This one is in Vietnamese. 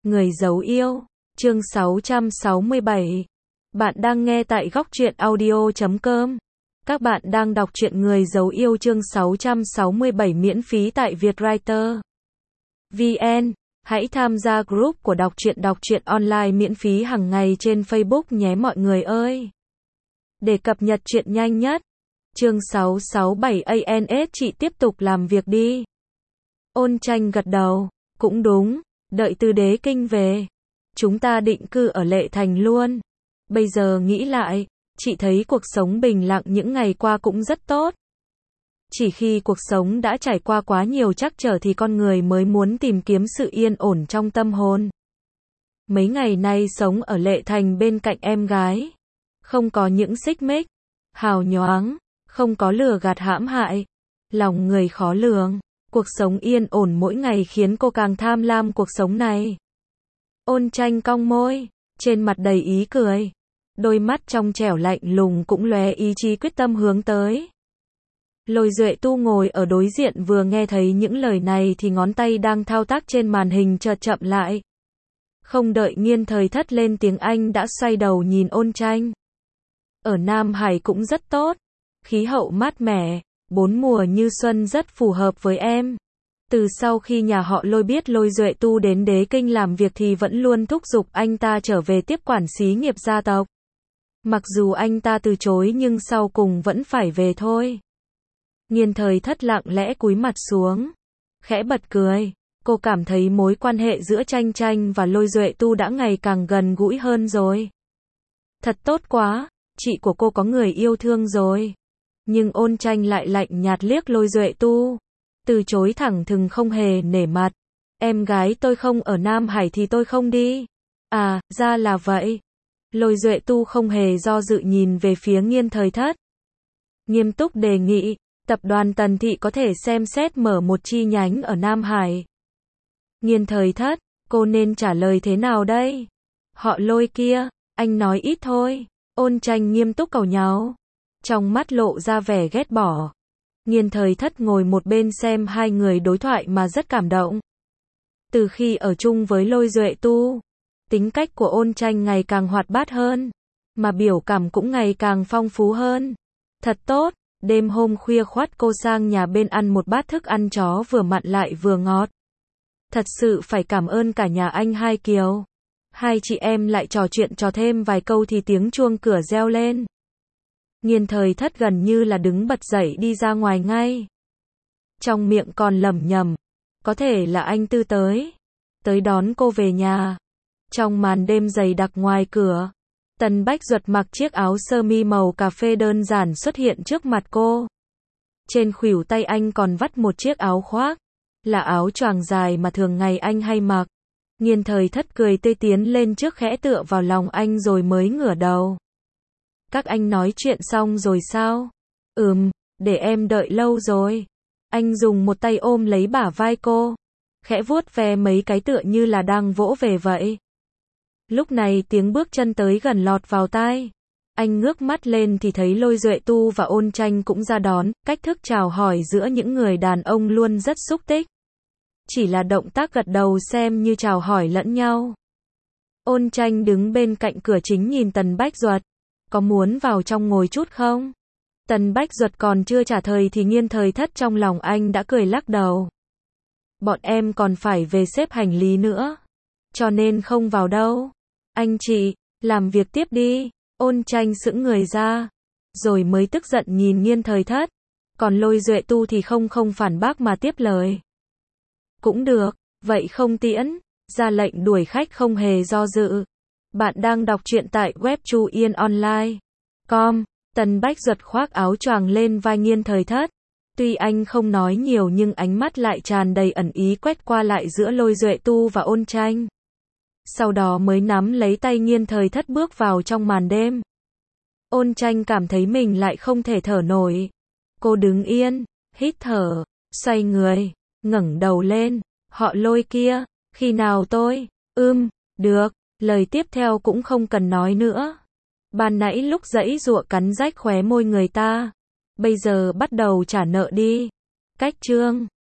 Người giấu yêu, chương 667. Bạn đang nghe tại góc truyện audio.com. Các bạn đang đọc truyện Người giấu yêu chương 667 miễn phí tại Vietwriter VN. Hãy tham gia group của đọc truyện online miễn phí hàng ngày trên Facebook nhé mọi người ơi. Để cập nhật truyện nhanh nhất. Chương 667 ANS chị tiếp tục làm việc đi. Ôn Tranh gật đầu, cũng đúng, đợi Từ Đế Kinh về. Chúng ta định cư ở Lệ Thành luôn. Bây giờ nghĩ lại, chị thấy cuộc sống bình lặng những ngày qua cũng rất tốt. Chỉ khi cuộc sống đã trải qua quá nhiều trắc trở thì con người mới muốn tìm kiếm sự yên ổn trong tâm hồn. Mấy ngày nay sống ở Lệ Thành bên cạnh em gái. Không có những xích mích, hào nhoáng, không có lừa gạt hãm hại. Lòng người khó lường. Cuộc sống yên ổn mỗi ngày khiến cô càng tham lam cuộc sống này. Ôn Tranh cong môi, trên mặt đầy ý cười. Đôi mắt trong trẻo lạnh lùng cũng lóe ý chí quyết tâm hướng tới. Lôi Duệ Tu ngồi ở đối diện vừa nghe thấy những lời này thì ngón tay đang thao tác trên màn hình chợt chậm lại. Không đợi Nghiên Thời Thất lên tiếng anh đã xoay đầu nhìn Ôn Tranh. Ở Nam Hải cũng rất tốt, khí hậu mát mẻ, bốn mùa như xuân rất phù hợp với em. Từ sau khi nhà họ Lôi biết Lôi Duệ Tu đến Đế Kinh làm việc thì vẫn luôn thúc giục anh ta trở về tiếp quản xí nghiệp gia tộc. Mặc dù anh ta từ chối nhưng sau cùng vẫn phải về thôi. Nghiên Thời Thất lặng lẽ cúi mặt xuống, khẽ bật cười. Cô cảm thấy mối quan hệ giữa Tranh Tranh và Lôi Duệ Tu đã ngày càng gần gũi hơn rồi. Thật tốt quá, chị của cô có người yêu thương rồi. Nhưng Ôn Tranh lại lạnh nhạt liếc Lôi Duệ Tu, từ chối thẳng thừng không hề nể mặt. Em gái tôi không ở Nam Hải thì tôi không đi. À, ra là vậy. Lôi Duệ Tu không hề do dự nhìn về phía Nghiên Thời Thất. Nghiêm túc đề nghị, tập đoàn Tần Thị có thể xem xét mở một chi nhánh ở Nam Hải. Nghiên Thời Thất, cô nên trả lời thế nào đây? Họ Lôi kia, anh nói ít thôi. Ôn Tranh nghiêm túc càu nháo, trong mắt lộ ra vẻ ghét bỏ. Nghiên Thời Thất ngồi một bên xem hai người đối thoại mà rất cảm động. Từ khi ở chung với Lôi Duệ Tu, tính cách của Ôn Tranh ngày càng hoạt bát hơn, mà biểu cảm cũng ngày càng phong phú hơn. Thật tốt, đêm hôm khuya khoắt cô sang nhà bên ăn một bát thức ăn chó vừa mặn lại vừa ngọt. Thật sự phải cảm ơn cả nhà anh Hai Kiều. Hai chị em lại trò chuyện trò thêm vài câu thì tiếng chuông cửa reo lên. Nghiên Thời Thất gần như là đứng bật dậy đi ra ngoài ngay. Trong miệng còn lẩm nhẩm, có thể là anh Tư tới đón cô về nhà. Trong màn đêm dày đặc ngoài cửa, Tần Bách Duật mặc chiếc áo sơ mi màu cà phê đơn giản xuất hiện trước mặt cô. Trên khuỷu tay anh còn vắt một chiếc áo khoác, là áo choàng dài mà thường ngày anh hay mặc. Nghiên Thời Thất cười tươi tiến lên trước khẽ tựa vào lòng anh rồi mới ngửa đầu. Các anh nói chuyện xong rồi sao? Để em đợi lâu rồi. Anh dùng một tay ôm lấy bả vai cô, khẽ vuốt ve mấy cái tựa như là đang vỗ về vậy. Lúc này tiếng bước chân tới gần lọt vào tai. Anh ngước mắt lên thì thấy Lôi Duệ Tu và Ôn Tranh cũng ra đón, cách thức chào hỏi giữa những người đàn ông luôn rất xúc tích. Chỉ là động tác gật đầu xem như chào hỏi lẫn nhau. Ôn Tranh đứng bên cạnh cửa chính nhìn Tần Bách Duật. Có muốn vào trong ngồi chút không? Tần Bách Duật còn chưa trả lời thì Nghiên Thời Thất trong lòng anh đã cười lắc đầu. Bọn em còn phải về xếp hành lý nữa, cho nên không vào đâu. Anh chị, làm việc tiếp đi. Ôn Tranh sững người ra, rồi mới tức giận nhìn Nghiên Thời Thất. Còn Lôi Duệ Tu thì không phản bác mà tiếp lời. Cũng được, vậy không tiễn, ra lệnh đuổi khách không hề do dự. Bạn đang đọc truyện tại web chuyenonline.com. Tần Bách Duật khoác áo choàng lên vai Nghiên Thời Thất. Tuy anh không nói nhiều nhưng ánh mắt lại tràn đầy ẩn ý quét qua lại giữa Lôi Duệ Tu và Ôn Tranh. Sau đó mới nắm lấy tay Nghiên Thời Thất bước vào trong màn đêm. Ôn Tranh cảm thấy mình lại không thể thở nổi. Cô đứng yên, hít thở, xoay người, ngẩng đầu lên. Họ Lôi kia, khi nào tôi? Được. Lời tiếp theo cũng không cần nói nữa. Ban nãy lúc giãy giụa cắn rách khóe môi người ta, bây giờ bắt đầu trả nợ đi. Cách chương